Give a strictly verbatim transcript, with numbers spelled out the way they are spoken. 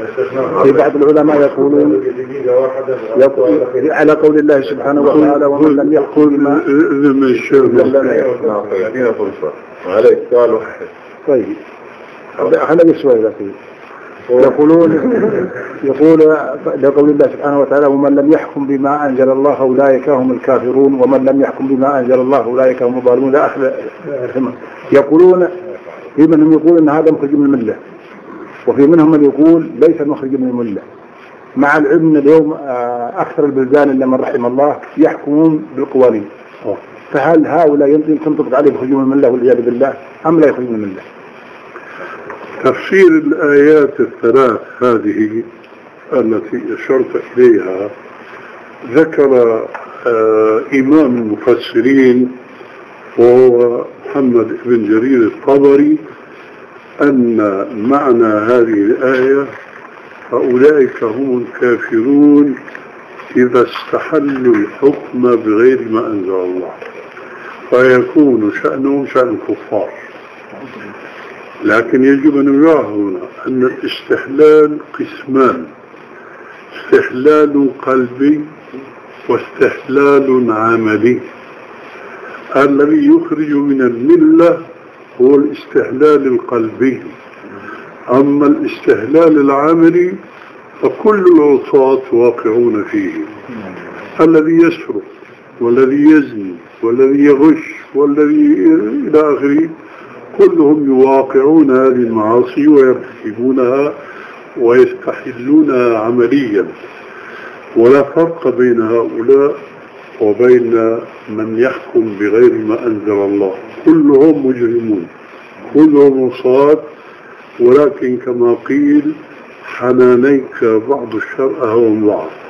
في بعض العلماء يقولون يقول على قول الله سبحانه وتعالى ومن لم يحكم بما عليك سؤال واحد. طيب خلينا شوي لكن يقولون يقول لقول الله سبحانه وتعالى ومن لم يحكم بما أنزل الله أولئك هم الكافرون ومن لم يحكم بما أنزل الله أولئك هم الظالمون لا أخذ. يقولون في منهم يقول أن هذا مخرج من الملة وفي منهم من يقول ليس مخرج من الملة، مع العلم أن اليوم أكثر البلدان إلا من رحم الله يحكمون بالقوانين، فهل هؤلاء يمكن تنطبق عليهم مخرج من الملة والعياذ بالله أم لا يخرج من الملة؟ تفسير الآيات الثلاث هذه التي أشرت إليها ذكر آه إمام المفسرين وهو محمد بن جرير الطبري أن معنى هذه الآية فأولئك هم الكافرون إذا استحلوا الحكم بغير ما أنزل الله فيكون شأنهم شأن الكفار. لكن يجب أن يراه هنا أن الاستحلال قسمان: استحلال قلبي واستحلال عملي. الذي يخرج من الملة هو الاستحلال القلبي، أما الاستحلال العملي فكل العصاة واقعون فيه. الذي يسرق والذي يزني والذي يغش والذي إلى آخره كلهم يواقعون هذه المعاصي ويرتكبونها ويستحلونها عمليا، ولا فرق بين هؤلاء وبين من يحكم بغير ما أنزل الله. كلهم مجرمون كلهم عصاة، ولكن كما قيل حنانيك بعض الشر أهون بعض.